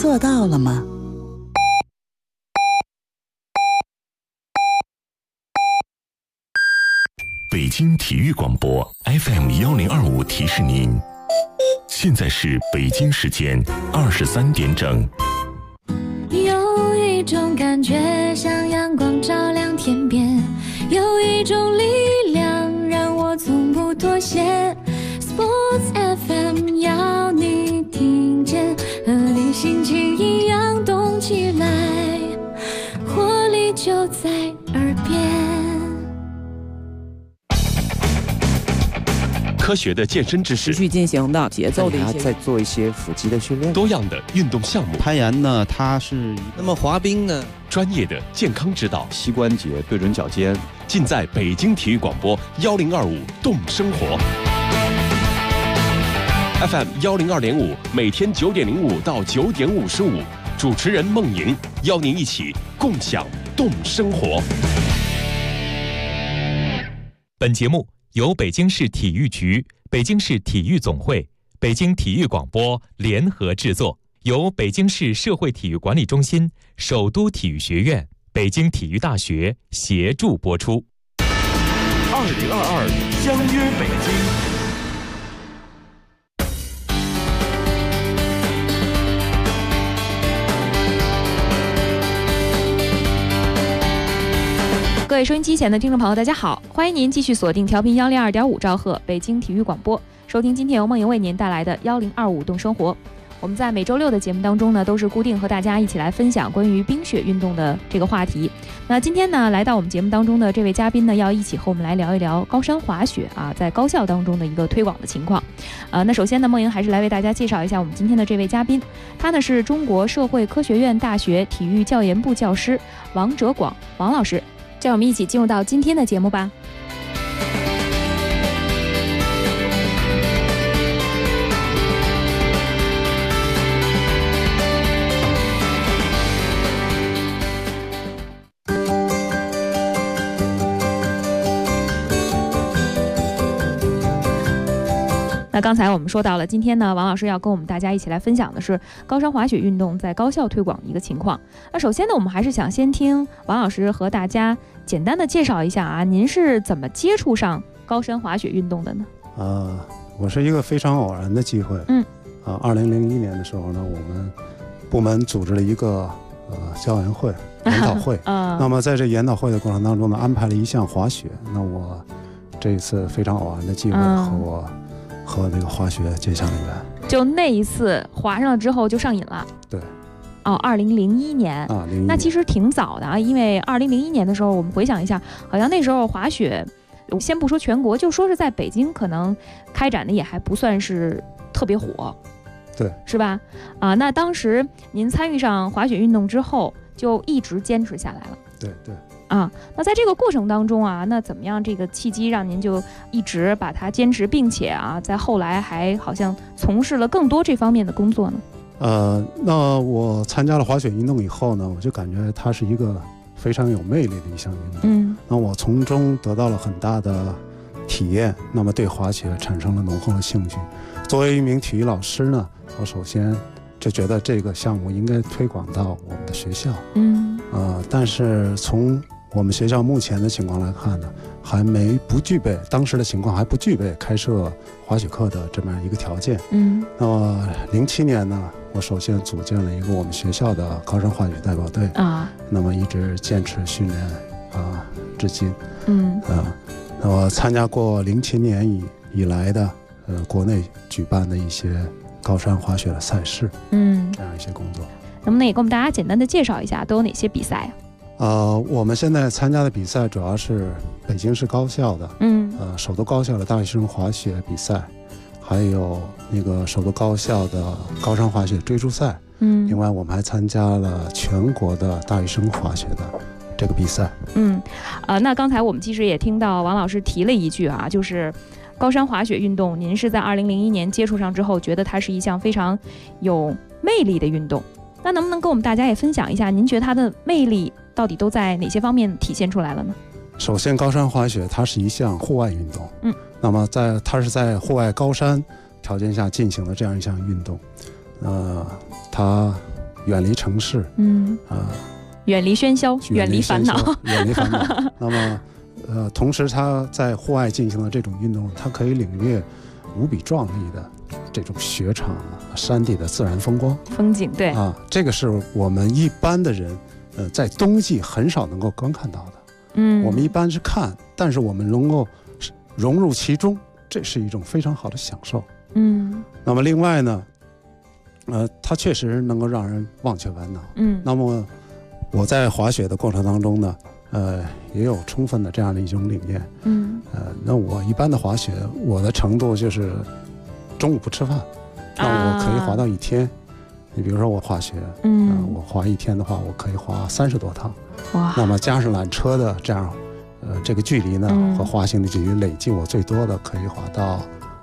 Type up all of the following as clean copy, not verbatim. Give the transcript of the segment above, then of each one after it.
做到了吗？ 北京体育广播 FM1025提示您，现在是北京时间23点整。 有一种感觉像阳光照亮天边，有一种力量让我从不妥协。Sports FM 要你听见，和你心情一样动起来，活力就在耳边。 科学的健身知识， 持续进行的节奏的一些， 再做一些腹肌的训练， 多样的运动项目， 攀岩呢，它是那么滑冰呢， 专业的健康指导， 膝关节对准脚尖， 尽在北京体育广播1025动生活 FM 102.5，每天9点05到9点55，主持人孟莹邀您一起共享动生活。 本节目由北京市体育局、北京市体育总会、北京体育广播联合制作，由北京市社会体育管理中心、首都体育学院、北京体育大学协助播出。 2022相约北京。 各位收音机前的听众朋友，大家好，欢迎您继续锁定调频102.5兆赫北京体育广播，收听今天由梦莹为您带来的1025动生活。我们在每周六的节目当中呢，都是固定和大家一起来分享关于冰雪运动的这个话题。那今天呢，来到我们节目当中的这位嘉宾呢，要一起和我们来聊一聊高山滑雪啊，在高校当中的一个推广的情况。那首先呢，梦莹还是来为大家介绍一下我们今天的这位嘉宾，他呢是中国社会科学院大学体育教研部教师王哲广王老师。这样我们一起进入到今天的节目吧。那刚才我们说到了，今天呢，王老师要跟我们大家一起来分享的是高山滑雪运动在高校推广的一个情况。那首先呢，我们还是想先听王老师和大家简单的介绍一下啊，您是怎么接触上高山滑雪运动的呢？ 我是一个非常偶然的机会。2001年的时候呢，我们部门组织了一个教研会研讨会。那么在这研讨会的过程当中呢，安排了一项滑雪。那我这一次非常偶然的机会和这个滑雪结下了缘。 就那一次滑上了之后就上瘾了。 对。 2001年那其实挺早的啊，因为2001年的时候，我们回想一下，好像那时候滑雪，先不说全国，就说是在北京，可能开展的也还不算是特别火， 对， 是吧？那当时您参与上滑雪运动之后，就一直坚持下来了。 对对。 那在这个过程当中啊，那怎么样这个契机让您就一直把它坚持，并且在后来还好像从事了更多这方面的工作呢？ 那我参加了滑雪运动以后呢，我就感觉它是一个非常有魅力的一项运动。那我从中得到了很大的体验，那么对滑雪产生了浓厚的兴趣。作为一名体育老师呢，我首先就觉得这个项目应该推广到我们的学校。但是从我们学校目前的情况来看呢，当时的情况还不具备开设滑雪课的这么样一个条件。那么07年呢，我首先组建了一个我们学校的高山滑雪代表队那么一直坚持训练至今。那么参加过07年以来的国内举办的一些高山滑雪的赛事，这样一些工作。 能不能也给我们大家简单的介绍一下都有哪些比赛我们现在参加的比赛主要是北京市高校的，首都高校的大学生滑雪比赛，还有那个首都高校的高山滑雪追逐赛。另外我们还参加了全国的大学生滑雪的这个比赛。 那刚才我们其实也听到王老师提了一句啊，就是高山滑雪运动，您是在2001年接触上之后，觉得它是一项非常有魅力的运动。那能不能跟我们大家也分享一下，您觉得它的魅力到底都在哪些方面体现出来了呢？ 首先，高山滑雪它是一项户外运动，那么它是在户外高山条件下进行的这样一项运动，它远离城市， 远离喧嚣，远离烦恼， 远离烦恼。那么，同时他在户外进行的这种运动，他可以领略无比壮丽的这种雪场、山地的自然风光、 风景。对这个是我们一般的人，在冬季很少能够观看到的。我们一般是看，但是我们能够融入其中，这是一种非常好的享受。那么另外呢，它确实能够让人忘却烦恼。那么我在滑雪的过程当中呢，也有充分的这样的一种理念。那我一般的滑雪，我的程度就是中午不吃饭，那我可以滑到一天。你比如说我滑雪，我滑一天的话，我可以滑30多趟。哇！那么加上缆车的这样，这个距离呢，和滑行的距离累计，我最多的可以滑到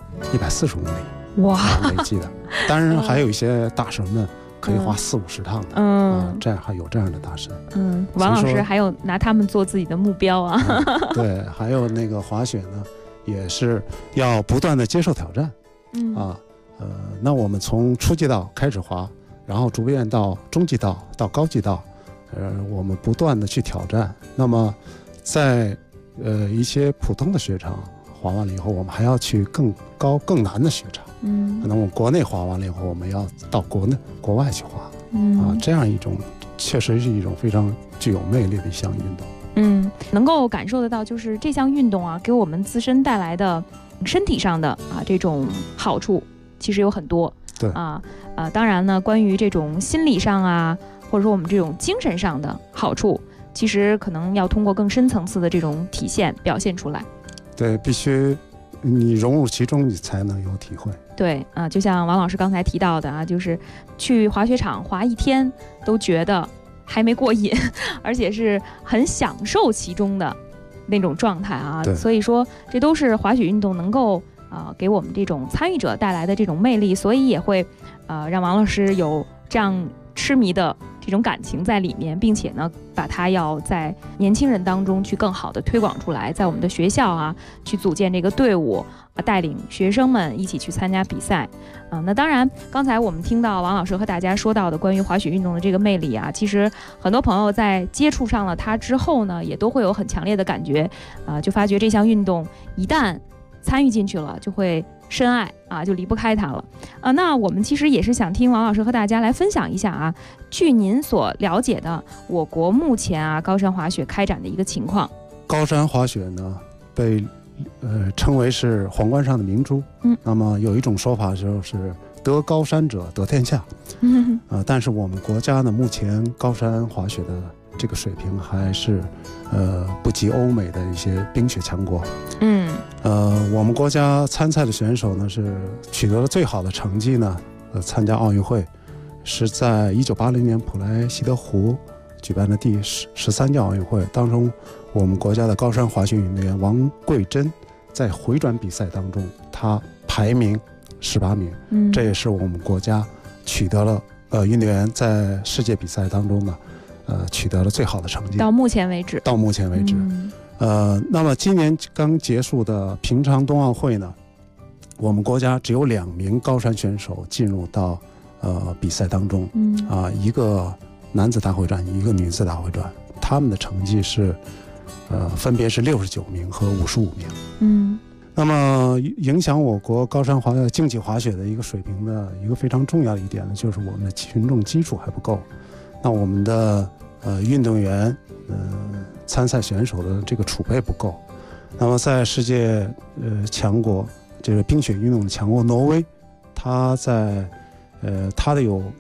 140公里。哇！累计的。当然还有一些大神们可以滑40-50趟的。这样还有这样的大神。 王老师还有拿他们做自己的目标啊。 对，还有那个滑雪呢，也是要不断的接受挑战。那我们从初级道开始滑，然后逐渐到中级道，到高级道。我们不断的去挑战。那么在一些普通的雪场滑完了以后，我们还要去更高更难的雪场。那么国内滑完了以后，我们要到国外去滑。这样一种确实是一种非常具有魅力的一项运动。 能够感受得到，就是这项运动啊，给我们自身带来的身体上的这种好处，其实有很多。 对当然呢，关于这种心理上啊，或者说我们这种精神上的好处，其实可能要通过更深层次的这种体现表现出来。 对，必须你融入其中，你才能有体会。 对就像王老师刚才提到的就是去滑雪场滑一天都觉得还没过瘾，而且是很享受其中的那种状态所以说这都是滑雪运动能够给我们这种参与者带来的这种魅力，所以也会让王老师有这样痴迷的这种感情在里面，并且呢，把它要在年轻人当中去更好的推广出来，在我们的学校去组建这个队伍带领学生们一起去参加比赛那当然，刚才我们听到王老师和大家说到的关于滑雪运动的这个魅力其实很多朋友在接触上了它之后呢，也都会有很强烈的感觉就发觉这项运动一旦参与进去了，就会深爱就离不开它了那我们其实也是想听王老师和大家来分享一下据您所了解的我国目前高山滑雪开展的一个情况。 高山滑雪呢，被称为是皇冠上的明珠。那么有一种说法就是得高山者得天下。但是我们国家呢，目前高山滑雪的这个水平还是不及欧美的一些冰雪强国。我们国家参赛的选手呢，是取得了最好的成绩呢，参加奥运会是在1980年普莱希德湖举办的第13届奥运会当中，我们国家的高山滑雪运动员王桂珍在回转比赛当中，他排名18名。这也是我们国家取得了运动员在世界比赛当中呢取得了最好的成绩。 到目前为止。 那么今年刚结束的平昌冬奥会呢，我们国家只有2名高山选手进入到比赛当中。一个男子大回转，一个女子大回转，他们的成绩是分别是69名和55名。那么影响我国高山竞技滑雪的一个水平的一个非常重要的一点呢，就是我们的群众基础还不够。那我们的运动员参赛选手的这个储备不够。那么在世界强国，这个冰雪运动的强国挪威，它在它的有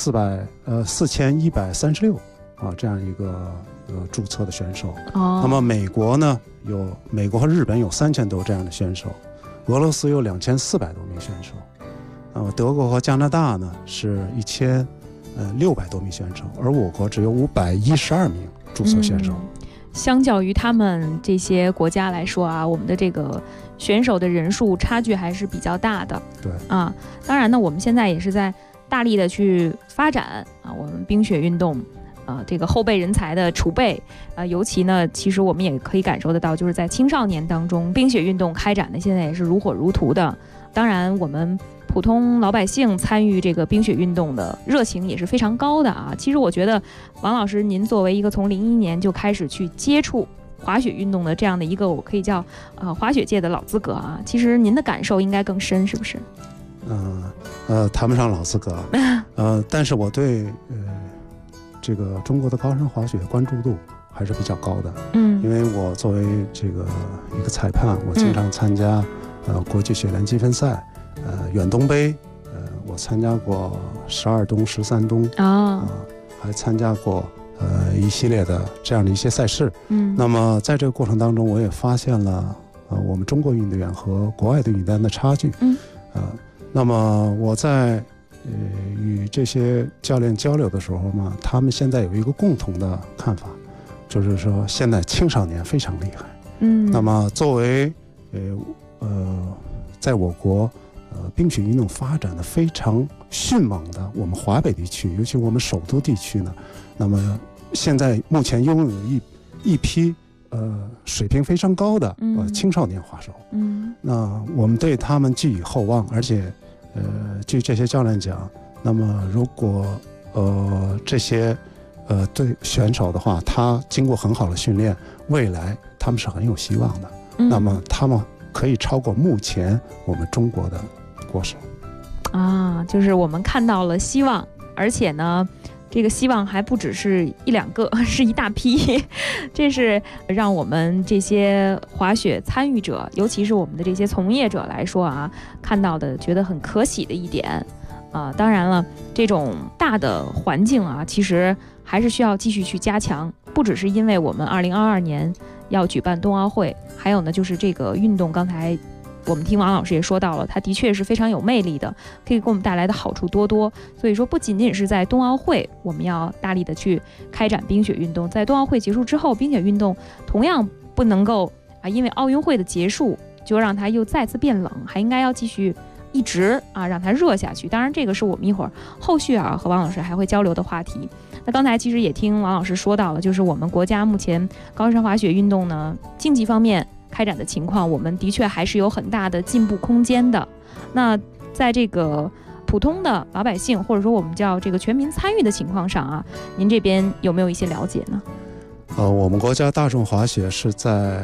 4136这样一个注册的选手。那么美国呢，美国和日本有3000多这样的选手，俄罗斯有2400多名选手，德国和加拿大呢是1600多名选手，而我国只有512名注册选手。 相较于他们这些国家来说我们的这个选手的人数差距还是比较大的。 对当然呢，我们现在也是在大力的去发展我们冰雪运动这个后备人才的储备尤其呢，其实我们也可以感受得到，就是在青少年当中，冰雪运动开展的现在也是如火如荼的。当然，我们普普通老百姓参与这个冰雪运动的热情也是非常高的啊。其实我觉得王老师您作为一个从01年就开始去接触滑雪运动的这样的一个我可以叫滑雪界的老资格啊，其实您的感受应该更深，是不是？ 谈不上老资格，但是我对这个中国的高山滑雪关注度还是比较高的。因为我作为这个一个裁判，我经常参加国际雪联积分赛，远东杯，我参加过12冬、13冬还参加过一系列的这样的一些赛事。那么在这个过程当中，我也发现了我们中国运动员和国外的运动员的差距。那么我在与这些教练交流的时候嘛，他们现在有一个共同的看法，就是说现在青少年非常厉害。那么作为在我国冰雪运动发展的非常迅猛的我们华北地区，尤其我们首都地区呢，那么现在目前拥有一批水平非常高的青少年滑手。那我们对他们寄予厚望，而且据这些教练讲，那么如果这些对选手的话，他经过很好的训练，未来他们是很有希望的。那么他们可以超过目前我们中国的国手啊，就是我们看到了希望，而且呢这个希望还不只是一两个，是一大批。这是让我们这些滑雪参与者，尤其是我们的这些从业者来说啊，看到的觉得很可喜的一点当然了，这种大的环境啊，其实还是需要继续去加强，不只是因为我们2022年要举办冬奥会，还有呢就是这个运动，刚才我们听王老师也说到了，它的确是非常有魅力的，可以给我们带来的好处多多。所以说不仅仅是在冬奥会我们要大力的去开展冰雪运动，在冬奥会结束之后，冰雪运动同样不能够因为奥运会的结束就让它又再次变冷，还应该要继续一直让它热下去。当然这个是我们一会儿后续和王老师还会交流的话题。那刚才其实也听王老师说到了，就是我们国家目前高山滑雪运动呢竞技方面开展的情况，我们的确还是有很大的进步空间的。那在这个普通的老百姓，或者说我们叫这个全民参与的情况上您这边有没有一些了解呢？ 我们国家大众滑雪是在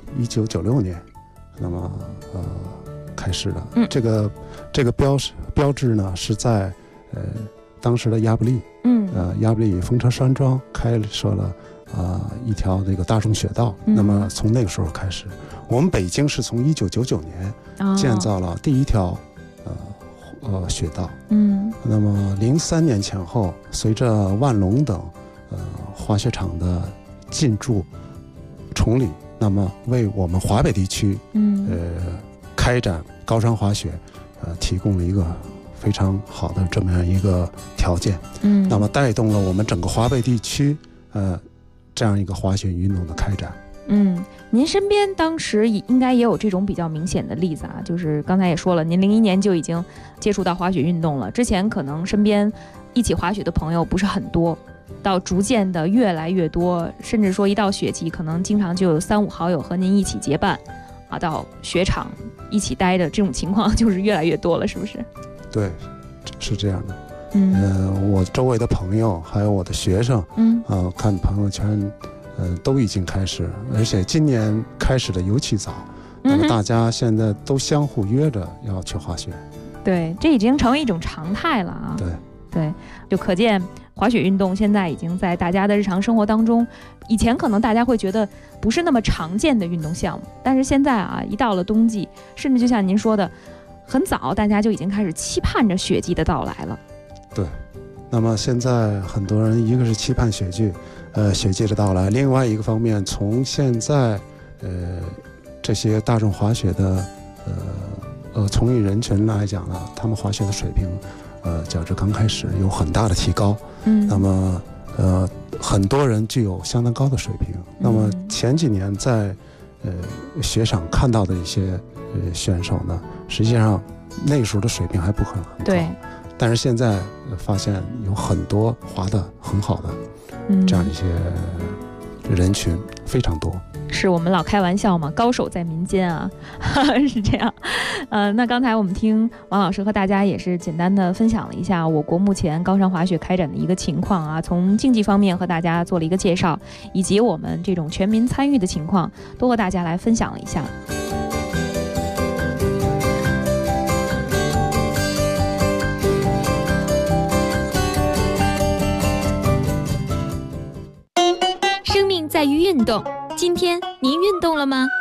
1996年那么开始的。这个标志呢是在当时的亚布力，亚布力风车山庄开设了一条那个大众雪道。那么从那个时候开始，我们北京是从1999年建造了第一条雪道。那么03年前后，随着万隆等滑雪场的进驻崇礼，那么为我们华北地区开展高山滑雪提供了一个非常好的这么样一个条件。那么带动了我们整个华北地区这样一个滑雪运动的开展。 您身边当时应该也有这种比较明显的例子就是刚才也说了，您01年就已经接触到滑雪运动了，之前可能身边一起滑雪的朋友不是很多，到逐渐的越来越多，甚至说一到雪季可能经常就有3-5好友和您一起结伴到雪场一起待的这种情况就是越来越多了，是不是？ 对，是这样的。我周围的朋友还有我的学生看朋友圈都已经开始，而且今年开始的尤其早。那么大家现在都相互约着要去滑雪。 对，这已经成为一种常态了对，就可见滑雪运动现在已经在大家的日常生活当中，以前可能大家会觉得不是那么常见的运动项目，但是现在一到了冬季，甚至就像您说的，很早大家就已经开始期盼着雪季的到来了。 对，那么现在很多人一个是期盼雪季的到来，另外一个方面，从现在这些大众滑雪的从业人群来讲呢，他们滑雪的水平较之刚开始有很大的提高。那么很多人具有相当高的水平。那么前几年在雪场看到的一些选手呢，实际上那个时候的水平还不很高。 对。 但是现在发现有很多滑得很好的这样一些人群非常多。 是我们老开玩笑嘛，高手在民间啊，是这样。那刚才我们听王老师和大家也是简单的分享了一下我国目前高山滑雪开展的一个情况啊，从竞技方面和大家做了一个介绍，以及我们这种全民参与的情况，都和大家来分享了一下。 生命在于运动，今天您运动了吗？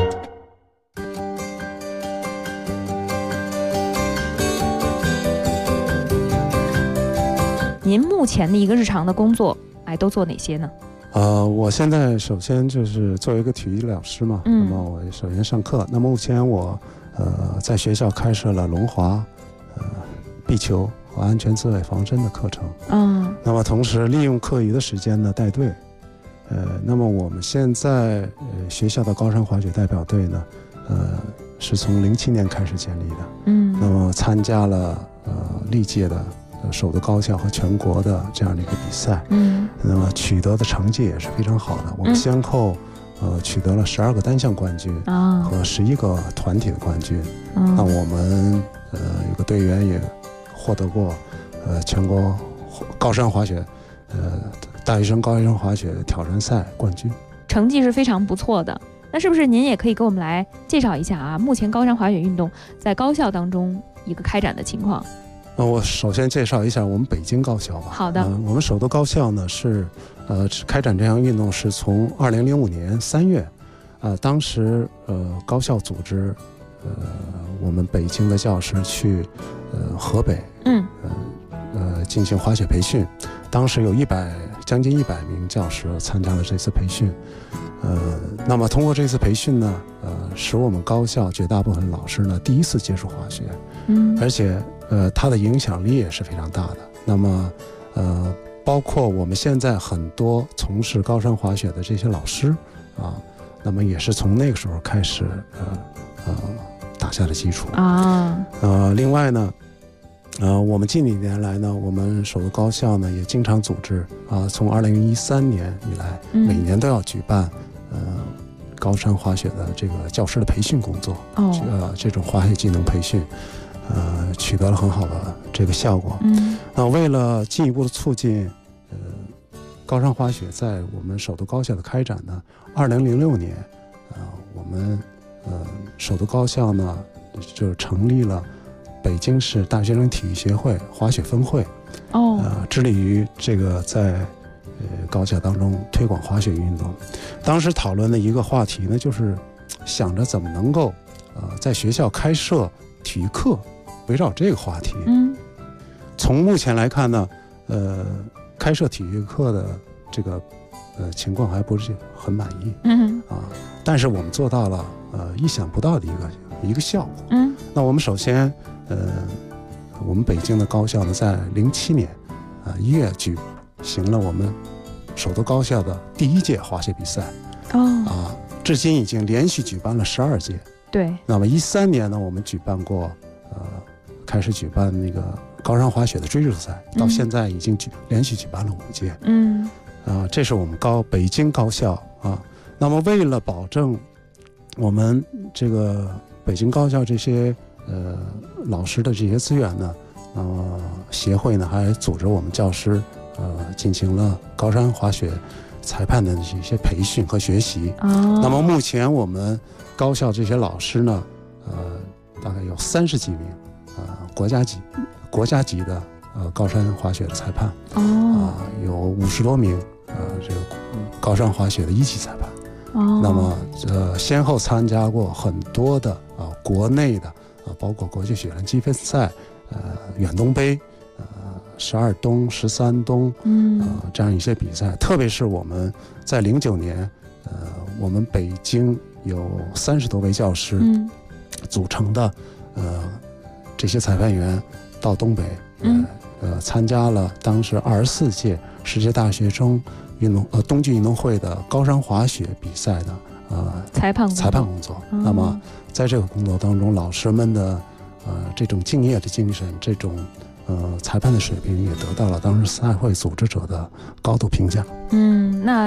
您目前的一个日常的工作，都做哪些呢？ 我现在首先就是作为一个体育老师嘛，那么我首先上课。那目前我在学校开设了龙滑、壁球和安全自卫防身的课程。那么同时利用课余的时间呢带队。那么我们现在学校的高山滑雪代表队呢，是从07年开始建立的。那么参加了历届的首都高校和全国的这样的一个比赛。那么取得的成绩也是非常好的。我们先后取得了12个单项冠军和11个团体的冠军。那我们有个队员也获得过全国高山滑雪大学生高山滑雪挑战赛冠军， 成绩是非常不错的。那是不是您也可以给我们来介绍一下啊，目前高山滑雪运动在高校当中一个开展的情况？ 我首先介绍一下我们北京高校吧。 好的。 我们首都高校呢是开展这项运动是从2005年3月，当时高校组织我们北京的教师去河北进行滑雪培训。当时有将近100名教师参加了这次培训。那么通过这次培训呢，使我们高校绝大部分老师呢第一次接触滑雪。而且它的影响力也是非常大的。那么包括我们现在很多从事高山滑雪的这些老师那么也是从那个时候开始打下的基础另外呢我们近几年来呢，我们首都高校呢也经常组织从2013年以来，每年都要举办高山滑雪的这个教师的培训工作。这种滑雪技能培训取得了很好的这个效果。为了进一步的促进高山滑雪在我们首都高校的开展呢，2006年我们首都高校呢就成立了北京市大学生体育协会滑雪分会。致力于这个在高校当中推广滑雪运动。当时讨论的一个话题呢，就是想着怎么能够在学校开设体育课，围绕这个话题。从目前来看呢，开设体育课的这个情况还不是很满意。但是我们做到了意想不到的一个效果。那我们首先我们北京的高校呢，在07年1月举行了我们首都高校的第1届滑雪比赛。至今已经连续举办了12届。 对。 那么13年呢，我们举办过开始举办那个高山滑雪的追逐赛，到现在已经连续举办了5届。这是我们北京高校那么为了保证我们这个北京高校这些老师的这些资源呢，协会呢还组织我们教师进行了高山滑雪裁判的一些培训和学习。那么目前我们高校这些老师呢，大概有30几名国家级的高山滑雪的裁判。有50多名这个高山滑雪的1级裁判。那么先后参加过很多的国内的包括国际雪联积分赛、远东杯、12冬、13冬这样一些比赛。特别是我们在09年我们北京有30多位教师组成的这些裁判员到东北参加了当时24届世界大学生冬季运动会的高山滑雪比赛的裁判工作。那么在这个工作当中，老师们的这种敬业的精神，这种裁判的水平也得到了当时赛会组织者的高度评价。 那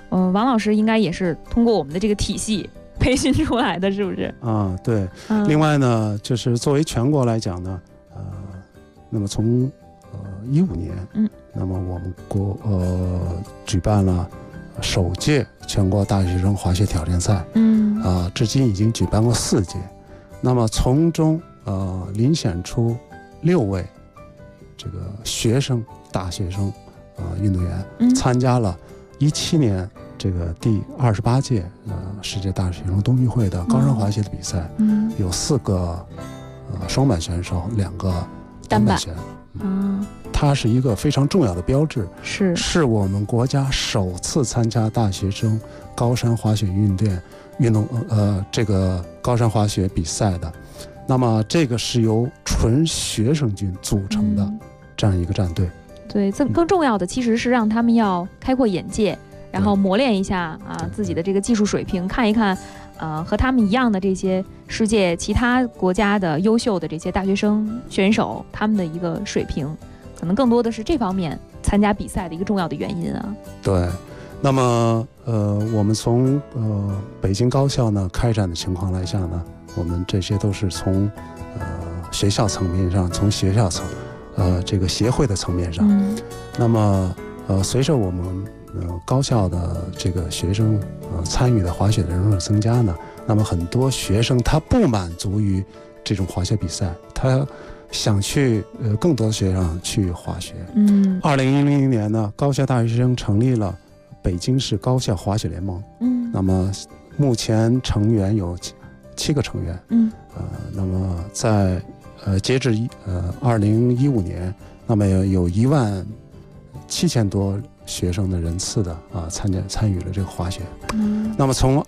王老师应该也是通过我们的这个体系培训出来的，是不是？ 啊，对。另外呢，就是作为全国来讲呢，那么从15年，那么我们国举办了首届全国大学生滑雪挑战赛，至今已经举办过4届，那么从中遴选出6位这个大学生运动员，参加了17年这个第28届世界大学生冬运会的高山滑雪的比赛，有4个双板选手，2个单板选手，它是一个非常重要的标志，是我们国家首次参加大学生高山滑雪运动这个高山滑雪比赛的。那么这个是由纯学生军组成的这样一个战队。 对，更重要的其实是让他们要开阔眼界，然后磨练一下自己的这个技术水平，看一看和他们一样的这些世界其他国家的优秀的这些大学生选手，他们的一个水平，可能更多的是这方面参加比赛的一个重要的原因啊。 对，那么我们从北京高校呢开展的情况来讲呢，我们这些都是从学校层面上，从学校这个协会的层面上，那么随着我们高校的这个学生参与的滑雪的人数增加呢，那么很多学生他不满足于这种滑雪比赛，他想去更多的学校去滑雪。2010年呢，高校大学生成立了北京市高校滑雪联盟。那么目前成员有7个成员。那么在截至2015年，那么有17000多学生的人次的参与了这个滑雪。那么从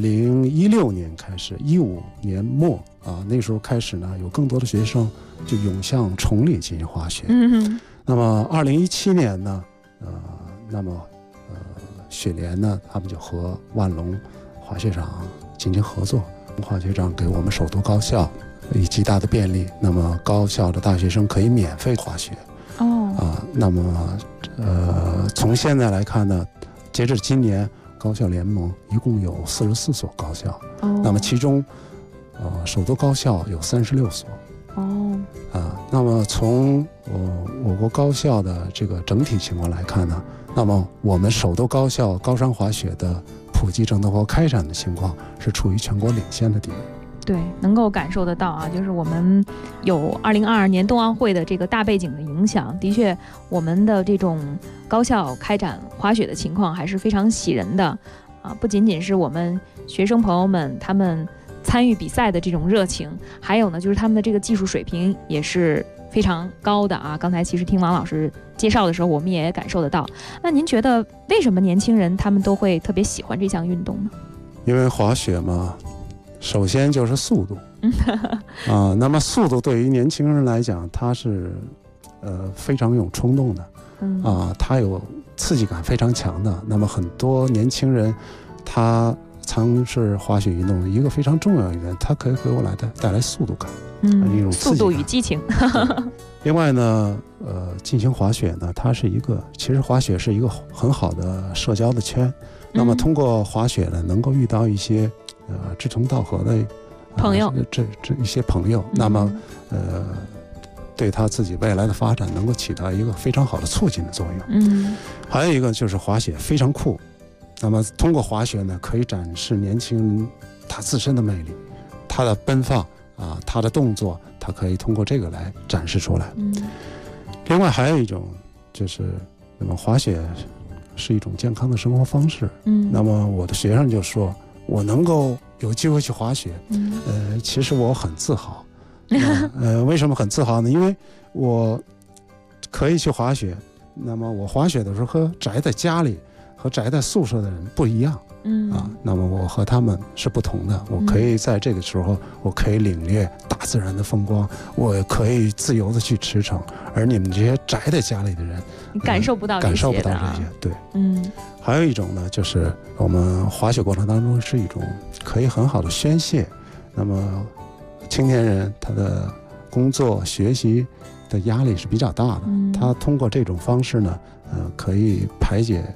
2016年开始，15年末那时候开始呢，有更多的学生就涌向崇礼进行滑雪。那么2017年呢，那么雪联呢，他们就和万隆滑雪场进行合作，滑雪场给我们首都高校以极大的便利，那么高校的大学生可以免费滑雪。那么从现在来看呢，截至今年，高校联盟一共有44所高校，那么其中首都高校有36所。那么从我国高校的这个整体情况来看呢，那么我们首都高校高山滑雪的普及程度和开展的情况是处于全国领先的地位。 对，能够感受得到就是我们有2022年冬奥会的这个大背景的影响，的确我们的这种高校开展滑雪的情况还是非常喜人的不仅仅是我们学生朋友们他们参与比赛的这种热情，还有呢就是他们的这个技术水平也是非常高的刚才其实听王老师介绍的时候，我们也感受得到。那您觉得为什么年轻人他们都会特别喜欢这项运动呢？ 因为滑雪嘛，首先就是速度那么速度对于年轻人来讲，它是非常有冲动的它有刺激感非常强的。那么很多年轻人他从事滑雪运动一个非常重要的原因，它可以给我带来速度感，一种刺激感， 速度与激情另外呢进行滑雪呢，其实滑雪是一个很好的社交的圈。那么通过滑雪呢，能够遇到一些志同道合的朋友， 这一些朋友，那么对他自己未来的发展能够起到一个非常好的促进的作用。还有一个就是滑雪非常酷，那么通过滑雪呢，可以展示年轻人他自身的魅力，他的奔放他的动作，他可以通过这个来展示出来。另外还有一种就是，那么滑雪是一种健康的生活方式。那么我的学生就说，我能够有机会去滑雪，其实我很自豪。为什么很自豪呢？因为我可以去滑雪，那么我滑雪的时候和宅在家里和宅在宿舍的人不一样。那么我和他们是不同的，我可以在这个时候，我可以领略大自然的风光，我也可以自由的去驰骋，而你们这些宅在家里的人， 你感受不到这些对。还有一种呢，就是我们滑雪过程当中是一种可以很好的宣泄。那么青年人他的工作学习的压力是比较大的，他通过这种方式呢可以排解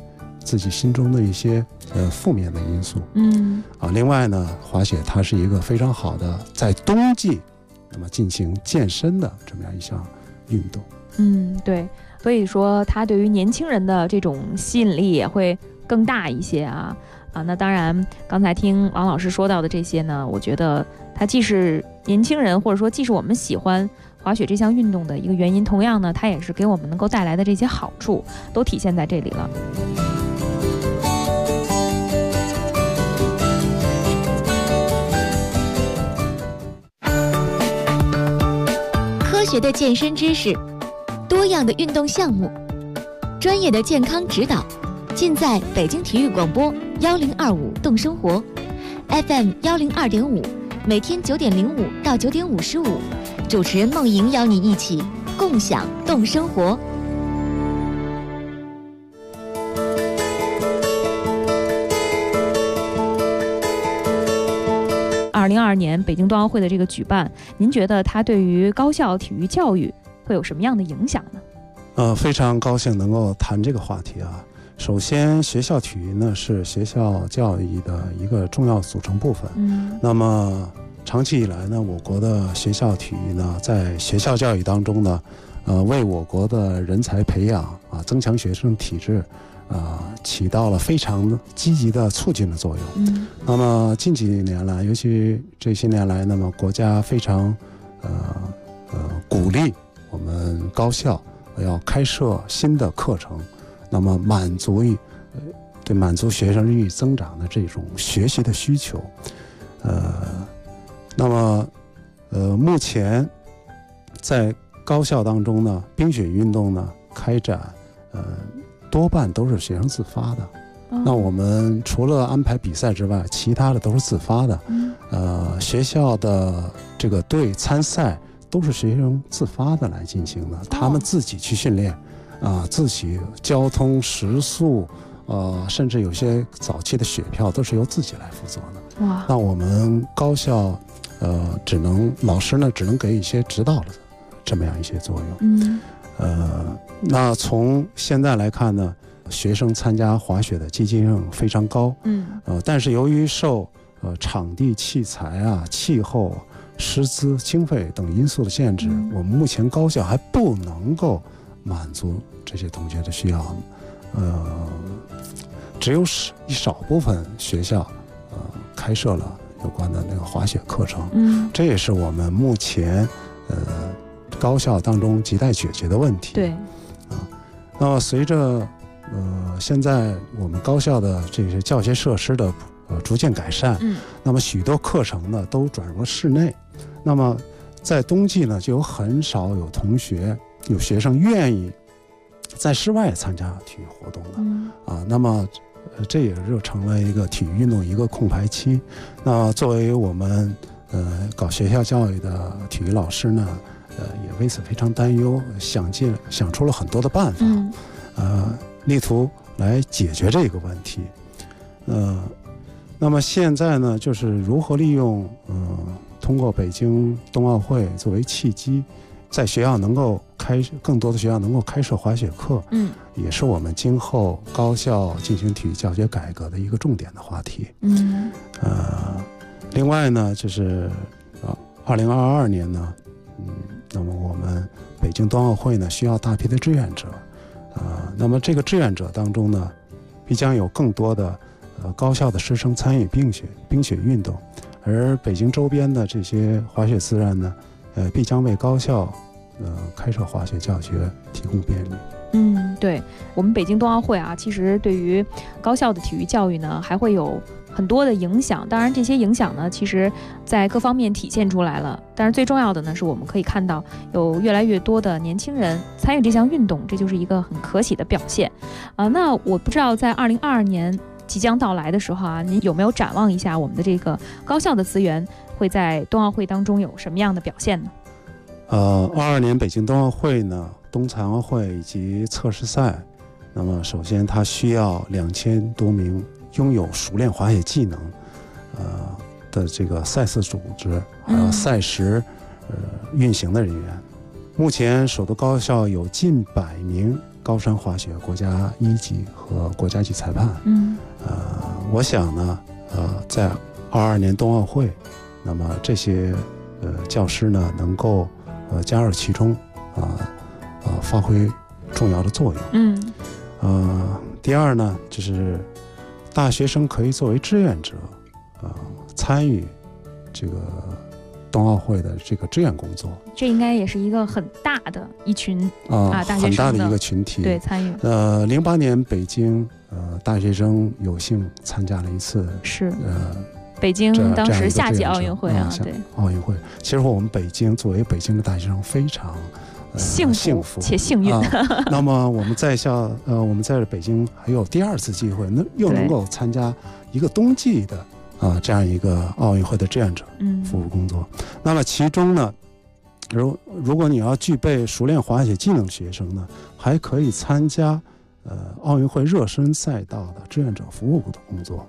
自己心中的一些负面的因素。另外呢，滑雪它是一个非常好的在冬季那么进行健身的这么样一项运动。 对，所以说它对于年轻人的这种吸引力也会更大一些啊。那当然，刚才听王老师说到的这些呢，我觉得它既是年轻人，或者说既是我们喜欢滑雪这项运动的一个原因，同样呢，它也是给我们能够带来的这些好处都体现在这里了。 科学的健身知识，多样的运动项目，专业的健康指导，尽在北京体育广播1025动生活 FM 102.5，每天9点05到9点55，主持人梦莹邀你一起共享动生活。 2022年北京冬奥会的这个举办，您觉得它对于高校体育教育会有什么样的影响呢？ 非常高兴能够谈这个话题啊。首先，学校体育呢是学校教育的一个重要组成部分。那么长期以来呢，我国的学校体育呢，在学校教育当中呢，为我国的人才培养增强学生体质起到了非常积极的促进的作用。那么近几年来，尤其这些年来，那么国家非常鼓励我们高校要开设新的课程，那么满足学生日益增长的这种学习的需求。那么目前在高校当中呢，冰雪运动呢开展多半都是学生自发的。那我们除了安排比赛之外，其他的都是自发的。学校的这个队参赛都是学生自发的来进行的，他们自己去训练自己交通食宿甚至有些早期的雪票都是由自己来负责的。那我们高校老师呢只能给一些指导的这么样一些作用。那从现在来看呢，学生参加滑雪的积极性非常高。但是由于受场地、器材气候、师资、经费等因素的限制，我们目前高校还不能够满足这些同学的需要。只有一少部分学校开设了有关的那个滑雪课程。这也是我们目前高校当中亟待解决的问题。 对。 那么随着现在我们高校的这些教学设施的逐渐改善，那么许多课程呢都转入了室内。那么在冬季呢，就很少有学生愿意在室外参加体育活动的。那么这也就成了一个体育运动一个空白期。那作为我们搞学校教育的体育老师呢，也为此非常担忧，想出了很多的办法，力图来解决这个问题。那么现在呢，就是如何利用通过北京冬奥会作为契机，在学校更多的学校能够开设滑雪课，也是我们今后高校进行体育教学改革的一个重点的话题。另外呢，就是2022年呢，那么我们北京冬奥会呢需要大批的志愿者，那么这个志愿者当中呢，必将有更多的高校的师生参与冰雪运动，而北京周边的这些滑雪资源呢，必将为高校开设滑雪教学提供便利。 对，我们北京冬奥会其实对于高校的体育教育呢，还会有很多的影响。当然，这些影响呢，其实在各方面体现出来了。但是最重要的呢，是我们可以看到有越来越多的年轻人参与这项运动，这就是一个很可喜的表现。那我不知道在2022年即将到来的时候您有没有展望一下我们的这个高校的资源会在冬奥会当中有什么样的表现呢 ？22年北京冬奥会呢，冬残奥会以及测试赛，那么首先它需要2000多名拥有熟练滑雪技能的这个赛事组织还有赛时运行的人员。 目前首都高校有近100名高山滑雪国家1级和国家级裁判。我想呢，在22年冬奥会，那么这些教师呢能够加入其中，发挥重要的作用。第二呢，就是大学生可以作为志愿者，参与这个冬奥会的这个志愿工作。这应该也是一个很大的一群大学生很大的一个群体， 对，参与。 08年北京大学生有幸参加了一次， 是北京当时夏季奥运会啊，对， 奥运会。其实我们北京作为北京的大学生非常幸福且幸运。 那么我们在北京还有第2次机会，又能够参加一个冬季的这样一个奥运会的志愿者服务工作。那么其中呢，如果你要具备熟练滑雪技能的学生呢，还可以参加奥运会热身赛道的志愿者服务的工作。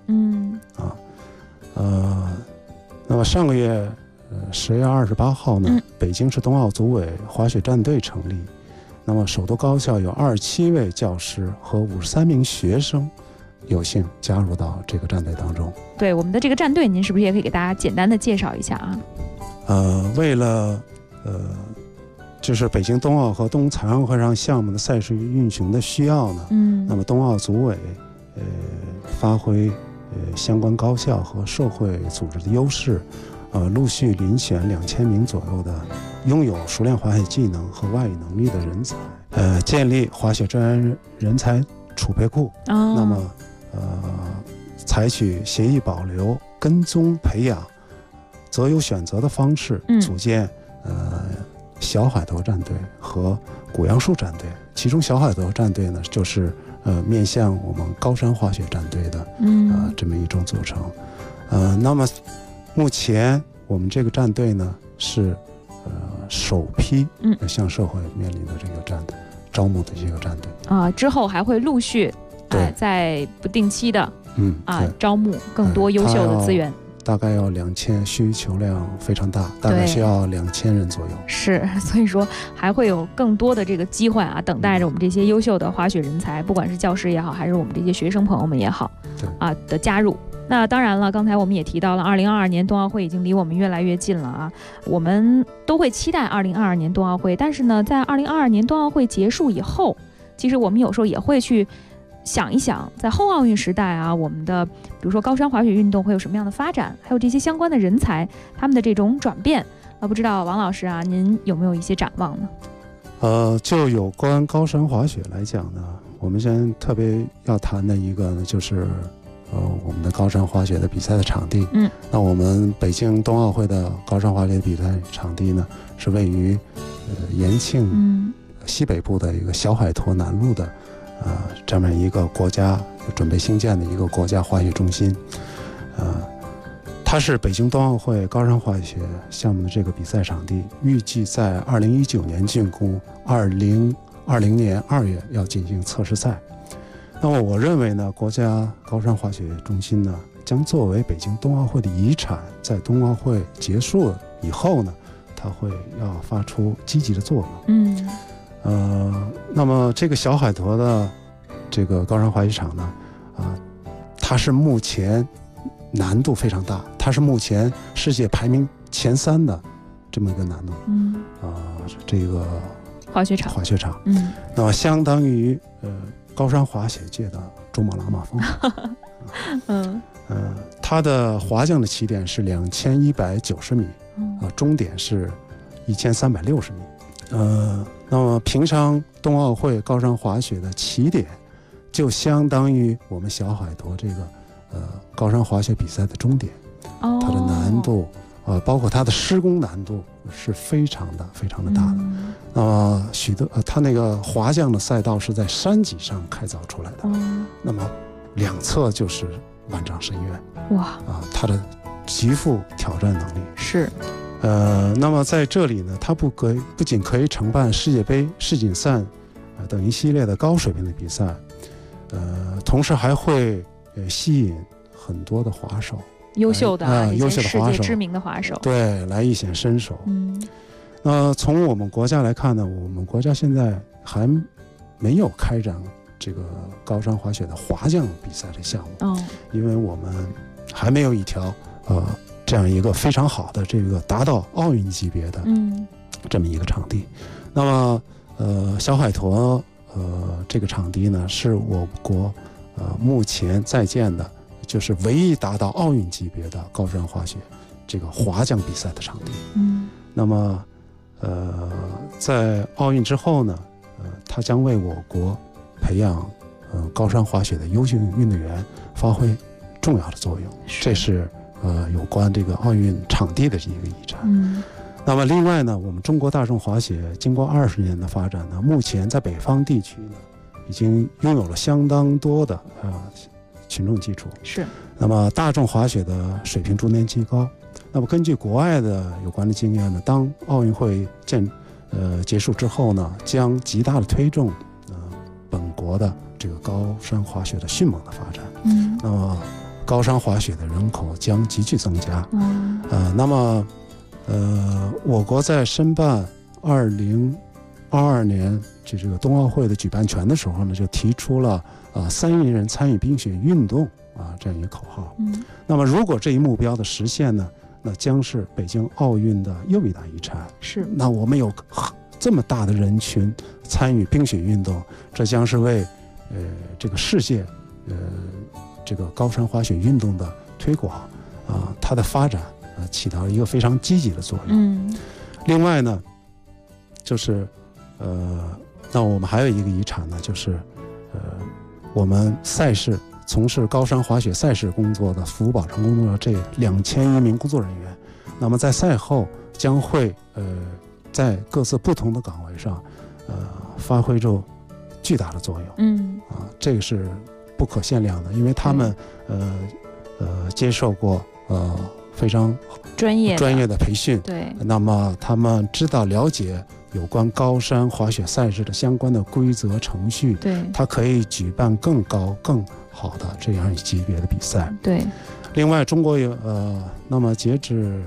那么上个月10月28号呢，北京市冬奥组委滑雪战队成立。那么首都高校有27位教师和53名学生有幸加入到这个战队当中。 对，我们的这个战队，您是不是也可以给大家简单的介绍一下啊？ 为了就是北京冬奥和冬残奥会上项目的赛事运行的需要呢，那么冬奥组委发挥相关高校和社会组织的优势，陆续遴选2000名左右的拥有熟练滑雪技能和外语能力的人才，建立滑雪专业人才储备库。那么采取协议保留、跟踪培养、择优选择的方式，组建小海头战队和古杨树战队。其中小海头战队呢，就是面向我们高山滑雪战队的这么一种组成。那么目前我们这个战队呢是首批向社会面临的这个招募的这个战队之后还会陆续在不定期的招募更多优秀的资源。 大概要2000，需求量非常大，大概需要2000人左右。 是，所以说还会有更多的这个机会等待着我们这些优秀的滑雪人才，不管是教师也好，还是我们这些学生朋友们也好，的加入。那当然了，刚才我们也提到了2022年冬奥会已经离我们越来越近了我们都会期待2022年冬奥会，但是呢，在2022年冬奥会结束以后，其实我们有时候也会去想一想，在后奥运时代我们的比如说高山滑雪运动会有什么样的发展，还有这些相关的人才他们的这种转变。不知道王老师您有没有一些展望呢？ 就有关高山滑雪来讲呢，我们先特别要谈的一个呢，就是我们的高山滑雪的比赛的场地。那我们北京冬奥会的高山滑雪比赛场地呢，是位于延庆西北部的一个小海坨南路的这么一个国家准备兴建的一个国家滑雪中心。它是北京冬奥会高山滑雪项目的这个比赛场地，预计在2019年竣工，2020年2月要进行测试赛。那么我认为呢，国家高山滑雪中心呢，将作为北京冬奥会的遗产，在冬奥会结束以后呢，它会要发出积极的作用。那么这个小海坨的这个高山滑雪场呢，它是目前难度非常大，它是目前世界排名前3的这么一个难度。这个滑雪场，那么相当于高山滑雪界的珠穆朗玛峰。它的滑降的起点是2190米，终点是1360米。那么平常冬奥会高山滑雪的起点就相当于我们小海坨这个高山滑雪比赛的终点。它的难度包括它的施工难度是非常的大的。那么它那个滑降的赛道是在山脊上开凿出来的。那么两侧就是万丈深渊。它的极富挑战能力是。 那么在这里呢，它不仅可以承办世界杯、世锦赛等一系列的高水平的比赛，同时还会吸引很多的滑手， 优秀的滑手， 世界知名的滑手， 对，来一显身手。 从我们国家来看呢，我们国家现在还没有开展这个高山滑雪的滑降比赛的项目，因为我们还没有一条这样一个非常好的这个达到奥运级别的这么一个场地。那么小海坨这个场地呢，是我国目前在建的就是唯一达到奥运级别的高山滑雪这个滑降比赛的场地。那么在奥运之后呢，它将为我国培养高山滑雪的优秀运动员发挥重要的作用。这是有关这个奥运场地的一个遗产。那么另外呢，我们中国大众滑雪经过20年的发展呢，目前在北方地区呢，已经拥有了相当多的群众基础。是。那么大众滑雪的水平逐年提高。那么根据国外的有关的经验呢，当奥运会结束之后呢，将极大的推动本国的这个高山滑雪的迅猛的发展。那么高山滑雪的人口将急剧增加。那么我国在申办2022年这个冬奥会的举办权的时候呢，就提出了3亿人参与冰雪运动这样一个口号。那么如果这一目标的实现呢，那将是北京奥运的又一大遗产。是。那我们有这么大的人群参与冰雪运动，这将是为这个世界这个高山滑雪运动的推广它的发展起到一个非常积极的作用。另外呢，就是那我们还有一个遗产呢，就是我们赛事从事高山滑雪赛事工作的服务保障工作这2000余名工作人员，那么在赛后将会在各自不同的岗位上发挥着巨大的作用。这个是不可限量的，因为他们接受过非常专业的培训。对。那么他们了解有关高山滑雪赛事的相关的规则程序。对。他可以举办更高更好的这样一级别的比赛。对。另外，中国有那么截至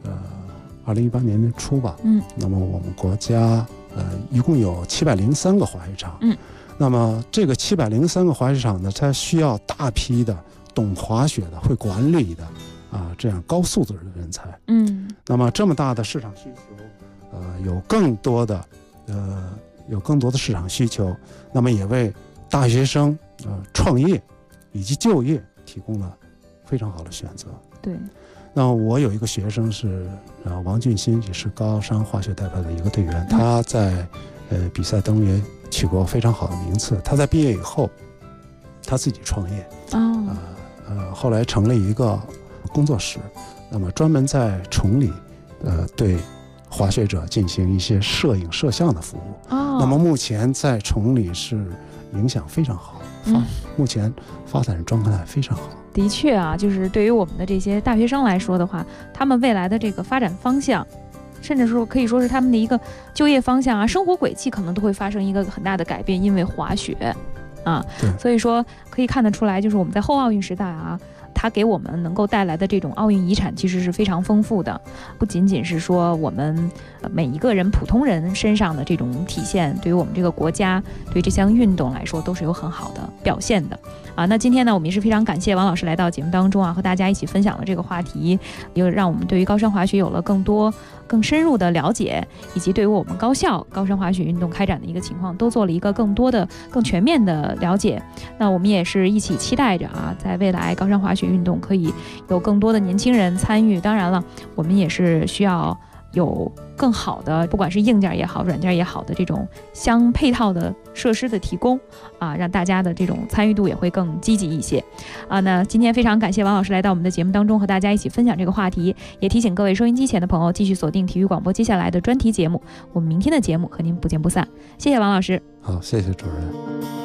2018年的初吧，那么我们国家一共有703个滑雪场。那么这个703个滑雪场呢，它需要大批的懂滑雪的、会管理的这样高素质的人才。那么这么大的市场需求，有更多的市场需求，那么也为大学生创业以及就业提供了非常好的选择。对。那我有一个学生是王俊新，也是高山滑雪代表的一个队员，他在比赛当中取过非常好的名次。他在毕业以后，他自己创业，后来成立一个工作室，那么专门在崇礼对滑雪者进行一些摄影摄像的服务。那么目前在崇礼是影响非常好，目前发展状态非常好。 的确就是对于我们的这些大学生来说的话，他们未来的这个发展方向，甚至说可以说是他们的一个就业方向生活轨迹可能都会发生一个很大的改变，因为滑雪所以说可以看得出来，就是我们在后奥运时代它给我们能够带来的这种奥运遗产其实是非常丰富的，不仅仅是说我们每一个人普通人身上的这种体现，对于我们这个国家对这项运动来说都是有很好的表现的那今天呢，我们也是非常感谢王老师来到节目当中和大家一起分享了这个话题，又让我们对于高山滑雪有了更深入的了解，以及对于我们高校高山滑雪运动开展的一个情况都做了一个更多的更全面的了解。那我们也是一起期待着在未来高山滑雪运动可以有更多的年轻人参与，当然了，我们也是需要有更好的，不管是硬件也好软件也好的这种相配套的设施的提供让大家的这种参与度也会更积极一些那今天非常感谢王老师来到我们的节目当中和大家一起分享这个话题，也提醒各位收音机前的朋友继续锁定体育广播接下来的专题节目，我们明天的节目和您不见不散。谢谢王老师。 好，谢谢主任。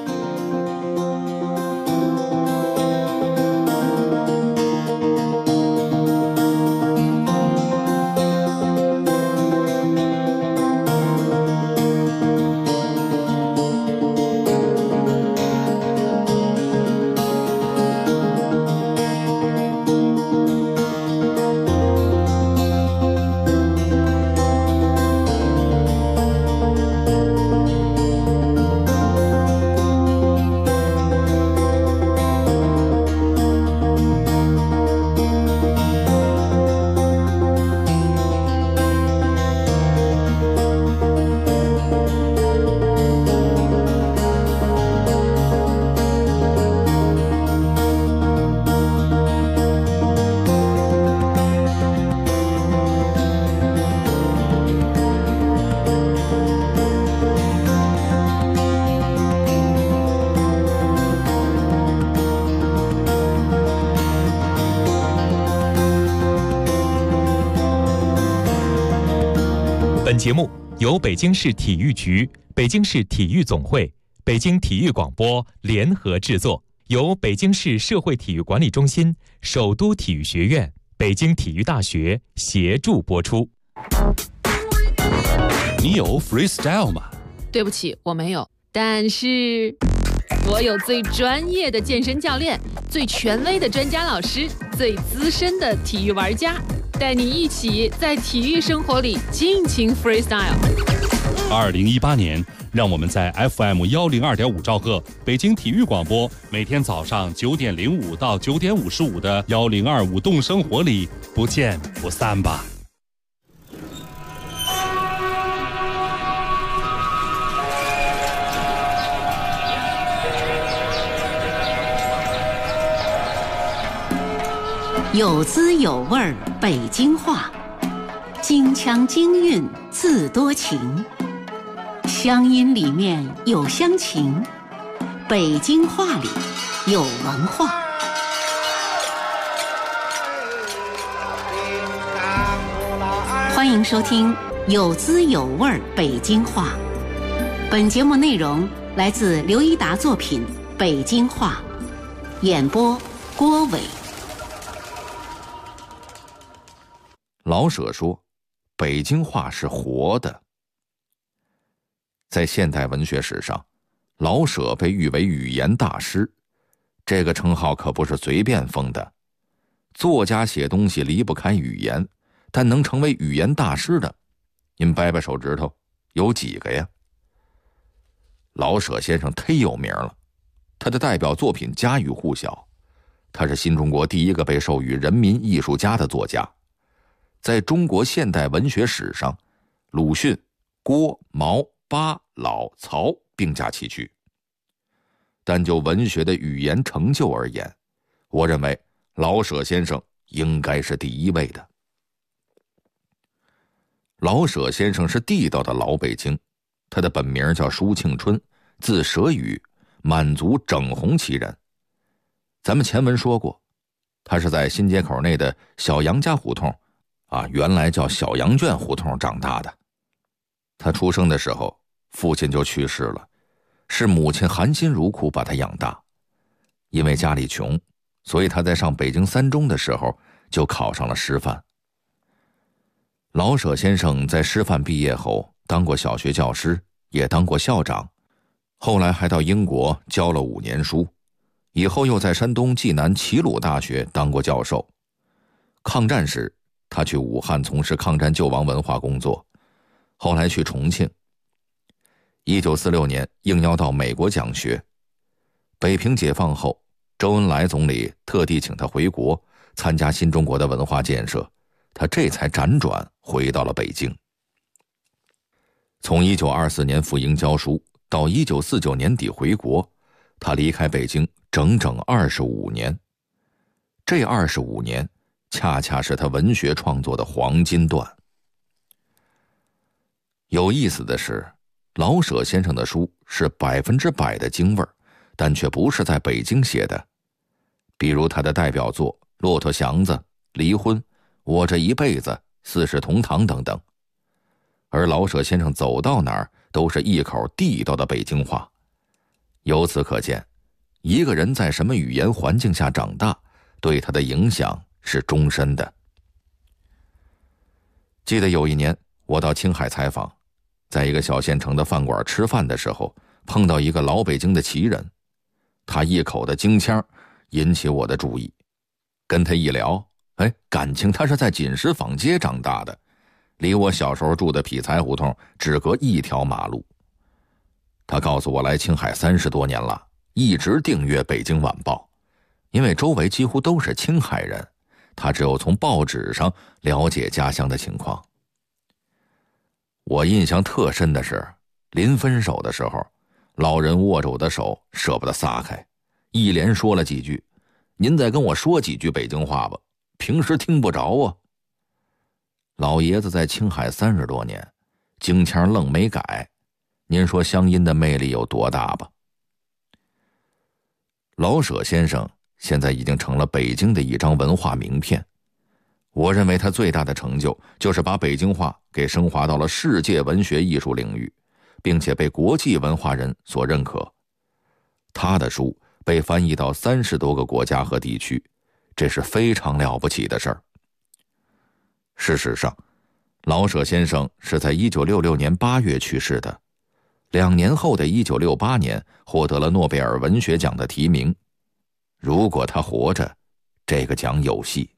本节目由北京市体育局、北京市体育总会、北京体育广播联合制作，由北京市社会体育管理中心、首都体育学院、北京体育大学协助播出。 你有 freestyle 吗？ 对不起，我没有，但是我有最专业的健身教练，最权威的专家老师，最资深的体育玩家，带你一起在体育生活里尽情 freestyle。 2018年，让我们在 FM 102.5兆赫北京体育广播，每天早上9点05到9点55的1025动生活里不见不散吧。 有滋有味儿北京话，京腔京韵自多情，乡音里面有乡情，北京话里有文化。欢迎收听有滋有味儿北京话。本节目内容来自刘一达作品《北京话》，演播郭伟。 老舍说，北京话是活的。在现代文学史上，老舍被誉为语言大师，这个称号可不是随便封的。作家写东西离不开语言，但能成为语言大师的，您掰掰手指头，有几个呀？老舍先生忒有名了，他的代表作品家喻户晓，他是新中国第一个被授予人民艺术家的作家。在中国现代文学史上，鲁迅、郭、毛、巴、老、曹并驾齐驱。但就文学的语言成就而言，我认为老舍先生应该是第一位的。老舍先生是地道的老北京，他的本名叫舒庆春，字舍宇，满族整红旗人。咱们前文说过，他是在新街口内的小杨家胡同原来叫小羊圈胡同长大的。他出生的时候，父亲就去世了，是母亲含辛茹苦把他养大。因为家里穷，所以他在上北京三中的时候就考上了师范。老舍先生在师范毕业后当过小学教师，也当过校长，后来还到英国教了5年书，以后又在山东济南齐鲁大学当过教授。抗战时他去武汉从事抗战救亡文化工作，后来去重庆。1946年应邀到美国讲学。北平解放后，周恩来总理特地请他回国参加新中国的文化建设，他这才辗转回到了北京。从1924年赴英教书到1949年底回国，他离开北京整整25年。这25年恰恰是他文学创作的黄金段。有意思的是，老舍先生的书是100%的京味儿，但却不是在北京写的。比如他的代表作《骆驼祥子》《离婚》《我这一辈子》《四世同堂》等等。而老舍先生走到哪儿都是一口地道的北京话。由此可见，一个人在什么语言环境下长大，对他的影响是终身的。记得有一年我到青海采访，在一个小县城的饭馆吃饭的时候，碰到一个老北京的旗人，他一口的京腔引起我的注意。跟他一聊，感情他是在锦石坊街长大的，离我小时候住的匹才胡同只隔一条马路。他告诉我来青海30多年了，一直订阅《北京晚报》，因为周围几乎都是青海人，他只有从报纸上了解家乡的情况。我印象特深的是，临分手的时候，老人握着我的手舍不得撒开，一连说了几句：“您再跟我说几句北京话吧，平时听不着啊。”老爷子在青海30多年，京腔愣没改，您说乡音的魅力有多大吧？老舍先生现在已经成了北京的一张文化名片。 我认为他最大的成就就是把北京话给升华到了世界文学艺术领域，并且被国际文化人所认可。他的书被翻译到30多个国家和地区，这是非常了不起的事儿。事实上，老舍先生是在1966年8月去世的，2年后的1968年获得了诺贝尔文学奖的提名。如果他活着，这个奖有戏。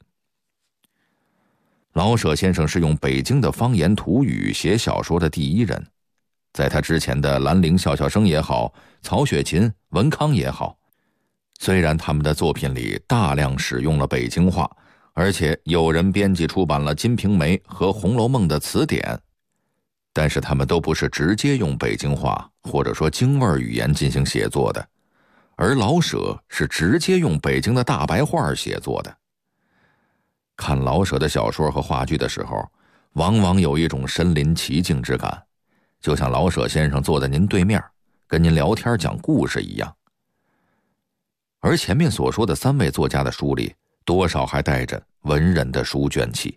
老舍先生是用北京的方言土语写小说的第一人，在他之前的兰陵笑笑生也好，曹雪芹、文康也好，虽然他们的作品里大量使用了北京话，而且有人编辑出版了《金瓶梅》和《红楼梦》的词典，但是他们都不是直接用北京话或者说京味语言进行写作的，而老舍是直接用北京的大白话写作的。看老舍的小说和话剧的时候，往往有一种身临其境之感，就像老舍先生坐在您对面，跟您聊天讲故事一样。而前面所说的3位作家的书里，多少还带着文人的书卷气。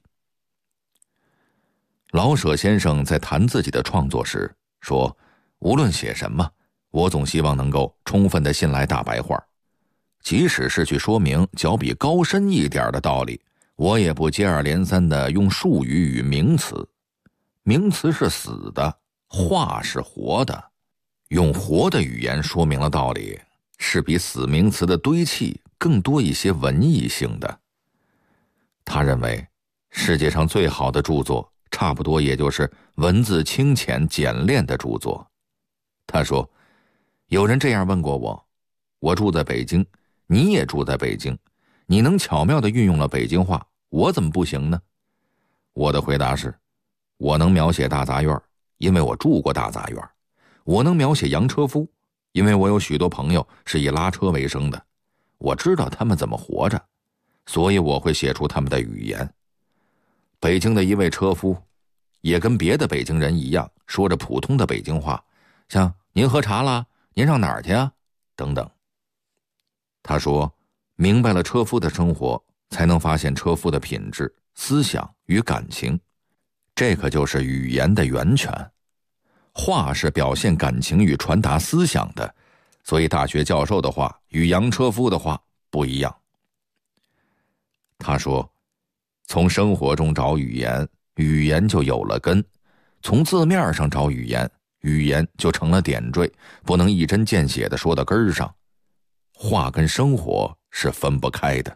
老舍先生在谈自己的创作时说，无论写什么，我总希望能够充分地信赖大白话，即使是去说明较比高深一点的道理，我也不接二连三地用术语与名词。名词是死的，话是活的，用活的语言说明了道理，是比死名词的堆砌更多一些文艺性的。他认为世界上最好的著作差不多也就是文字清浅简练的著作。他说，有人这样问过我，我住在北京，你也住在北京，你能巧妙地运用了北京话，我怎么不行呢？我的回答是，我能描写大杂院，因为我住过大杂院；我能描写洋车夫，因为我有许多朋友是以拉车为生的，我知道他们怎么活着，所以我会写出他们的语言。北京的一位车夫也跟别的北京人一样，说着普通的北京话，像您喝茶了，您上哪儿去啊，等等。他说，明白了车夫的生活，才能发现车夫的品质、思想与感情，这可就是语言的源泉。话是表现感情与传达思想的，所以大学教授的话与洋车夫的话不一样。他说，从生活中找语言，语言就有了根；从字面上找语言，语言就成了点缀，不能一针见血地说到根儿上。话跟生活是分不开的。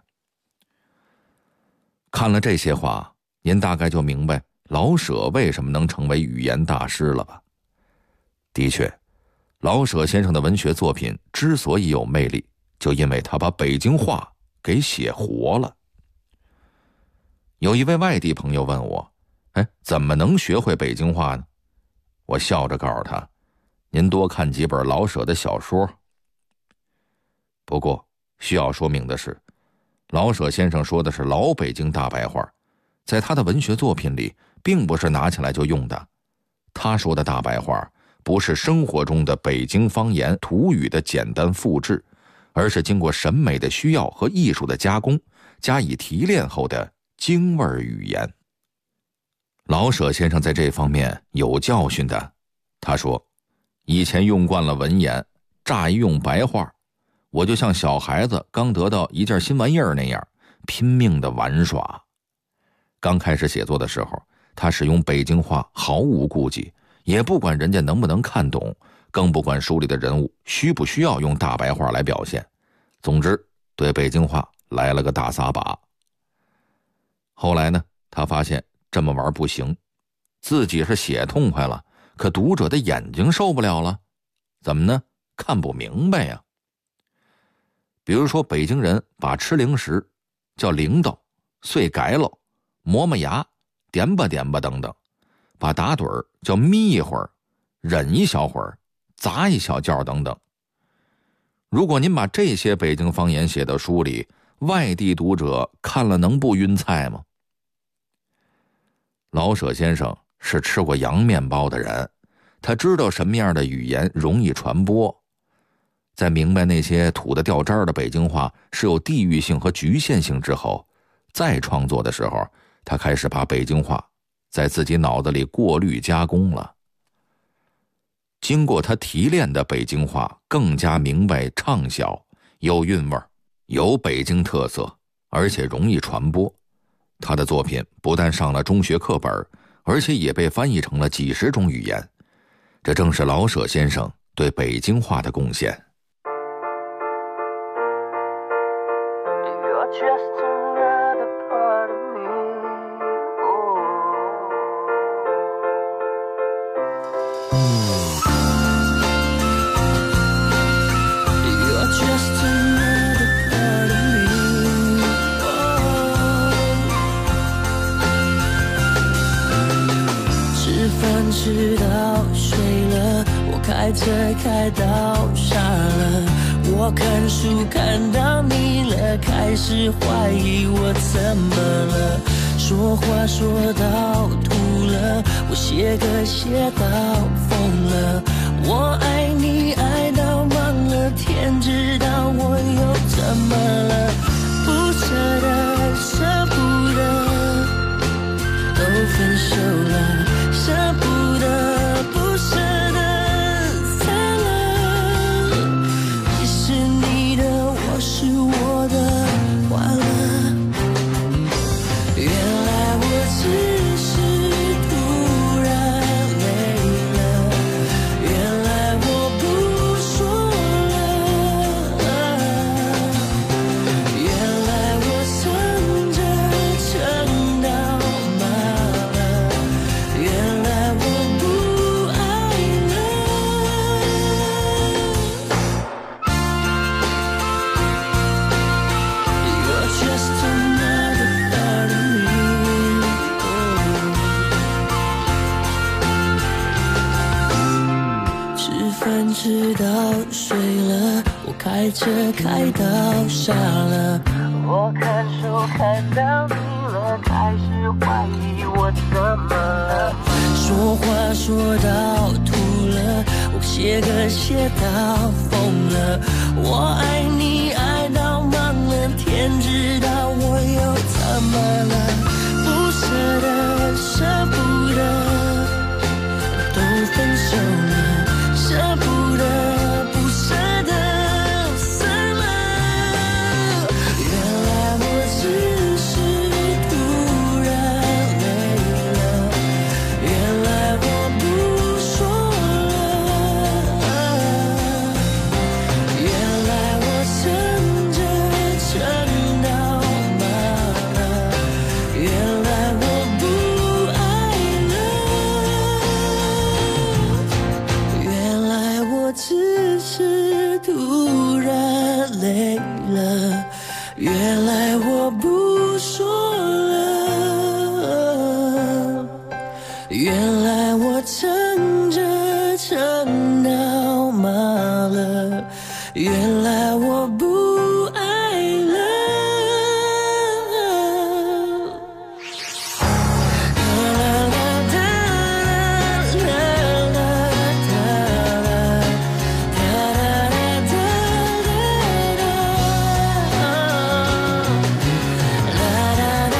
看了这些话，您大概就明白老舍为什么能成为语言大师了吧？的确，老舍先生的文学作品之所以有魅力，就因为他把北京话给写活了。有一位外地朋友问我，怎么能学会北京话呢？我笑着告诉他，您多看几本老舍的小说。不过需要说明的是，老舍先生说的是老北京大白话，在他的文学作品里并不是拿起来就用的。他说的大白话不是生活中的北京方言土语的简单复制，而是经过审美的需要和艺术的加工，加以提炼后的京味语言。老舍先生在这方面有教训的。他说，以前用惯了文言，乍一用白话，我就像小孩子刚得到一件新玩意儿那样，拼命的玩耍。刚开始写作的时候，他使用北京话毫无顾忌，也不管人家能不能看懂，更不管书里的人物需不需要用大白话来表现。总之，对北京话来了个大撒把。后来呢，他发现这么玩不行，自己是写痛快了，可读者的眼睛受不了了。怎么呢？看不明白呀。比如说，北京人把吃零食叫铃铛、碎改喽、磨磨牙、点吧点吧等等，把打盹儿叫眯一会儿、忍一小会儿、砸一小觉等等。如果您把这些北京方言写到书里，外地读者看了能不晕菜吗？老舍先生是吃过洋面包的人，他知道什么样的语言容易传播。在明白那些土的掉渣的北京话是有地域性和局限性之后，再创作的时候， 他开始把北京话在自己脑子里过滤加工了。经过他提炼的北京话更加明白畅晓，有韵味，有北京特色，而且容易传播。他的作品不但上了中学课本，而且也被翻译成了几十种语言。这正是老舍先生对北京话的贡献。 吃到睡了，我开车开到傻了，我看书看到腻了，开始怀疑我怎么了，说话说到吐了，我写歌写到疯了，我爱你爱到忘了，天知道我又怎么了，不舍得舍不得都分手了，舍不得不舍得散了，你是你的，我是我的，完了，原来我只是突然累了，原来我不说了，原来我撑着撑到麻了，原来我不爱了。You're just another part of me. 吃饭吃到睡了，我开车开到傻了，我看书看到腻了，开始怀疑我怎么了，说话说到吐了，我写歌写到疯了，我爱你爱到忘了，天知道我又怎么了，不舍得舍不得都分手了，舍不得不舍得散了，原来我只是突然累了，原来我不说了，原来我撑着撑到麻了，原来我不爱了，原来我只是突然累了，原来我不说了，原来我撑着撑到麻了，原来我不爱了。啦啦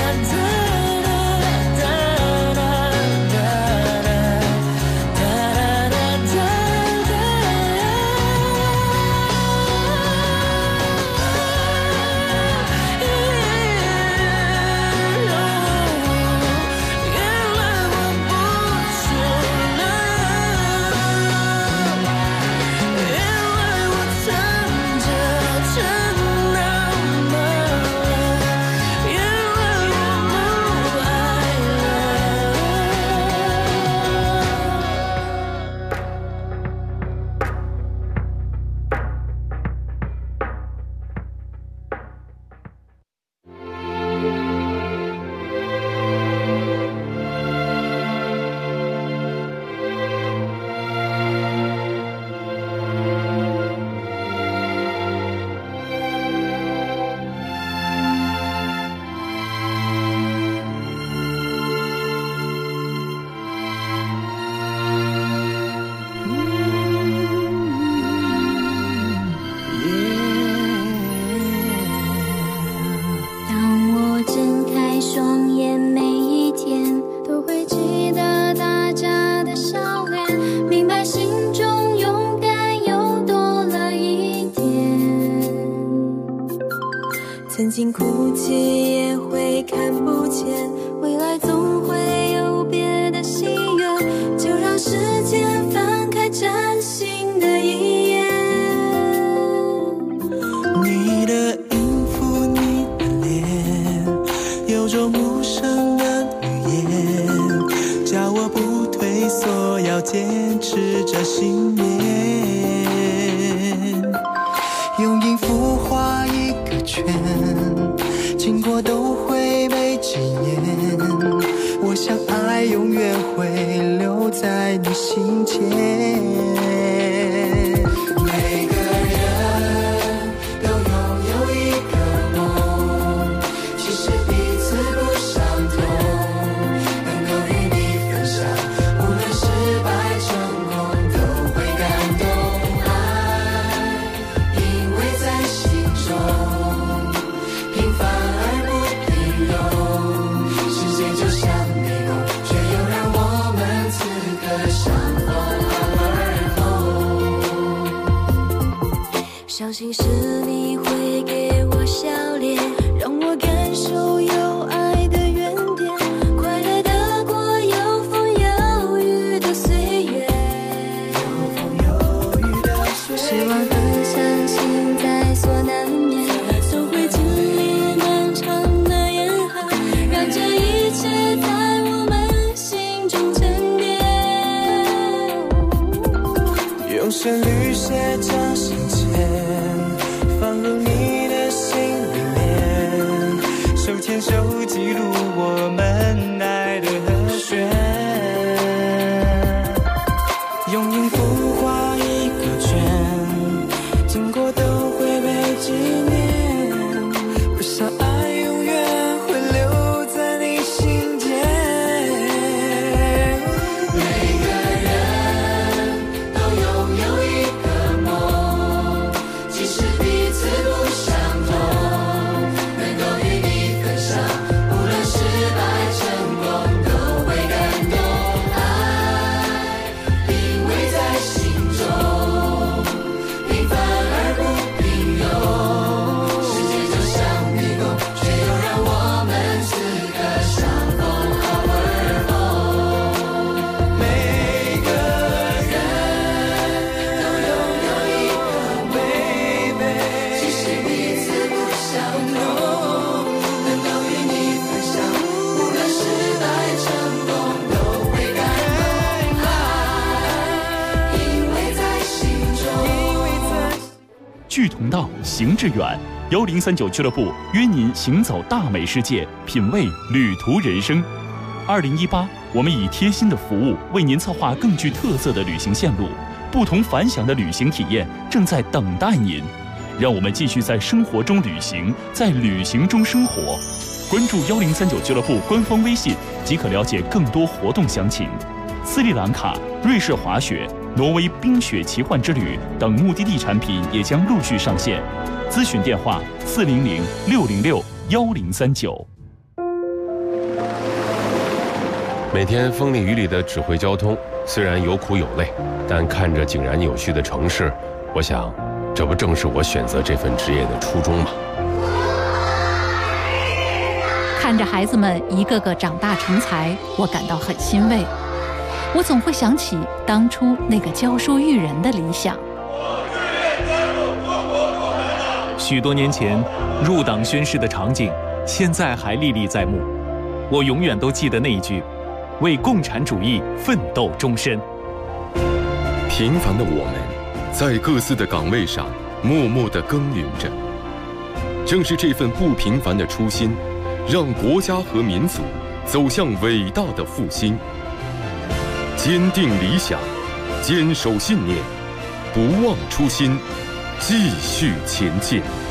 曾经哭泣也会看不见，未来总会有别的心愿，就让时间翻开崭新的一页。 你的音符，你的脸，有种无声的语言，叫我不退缩，要坚持着信念。用音符画一个圈，经过都会被纪念。我想爱永远会留在你心间。每个人都拥有一个梦，其实彼此不相同，能够与你分享，无论失败成功都会感动。爱因为在心中平凡而不平庸，时间就像迷宫，却又让我们此刻相逢而后。 相信是你会给我笑脸，让我感受有爱的原点，快乐的过有风有雨的岁月。失望和相信在所难免，都会经历漫长的严寒，让这一切在我们心中沉淀。 用旋律写着心间，放入你的心里面，手牵手记录我们爱的和弦。用音符画一个圈，经过都会被纪念。我想爱永远会留在你心间。每个人都拥有一个梦，其实彼此不相同，能够与你分享，无论失败成功都会感动。爱因为在心中平凡而不平庸，世界就像迷宫，却又让我们此刻相逢而后。每个人都拥有一个 baby， 其实彼此不相同，能够与你分享，无论失败成功都会感动。爱因为在心中。 聚同道，行致远。1039俱乐部约您行走大美世界，品味旅途人生。2018，我们以贴心的服务为您策划更具特色的旅行线路，不同凡响的旅行体验正在等待您。让我们继续在生活中旅行，在旅行中生活。关注1039俱乐部官方微信即可了解更多活动详情。斯里兰卡、瑞士滑雪、挪威冰雪奇幻之旅等目的地产品也将陆续上线。咨询电话400-606-1039。 每天风里雨里的指挥交通，虽然有苦有累，但看着井然有序的城市，我想，这不正是我选择这份职业的初衷吗？ 看着孩子们一个个长大成才，我感到很欣慰。我总会想起当初那个教书育人的理想。 许多年前入党宣誓的场景，现在还历历在目。我永远都记得那一句：为共产主义奋斗终身。 平凡的我们，在各自的岗位上默默地耕耘着。正是这份不平凡的初心，让国家和民族走向伟大的复兴。坚定理想，坚守信念，不忘初心，继续前进。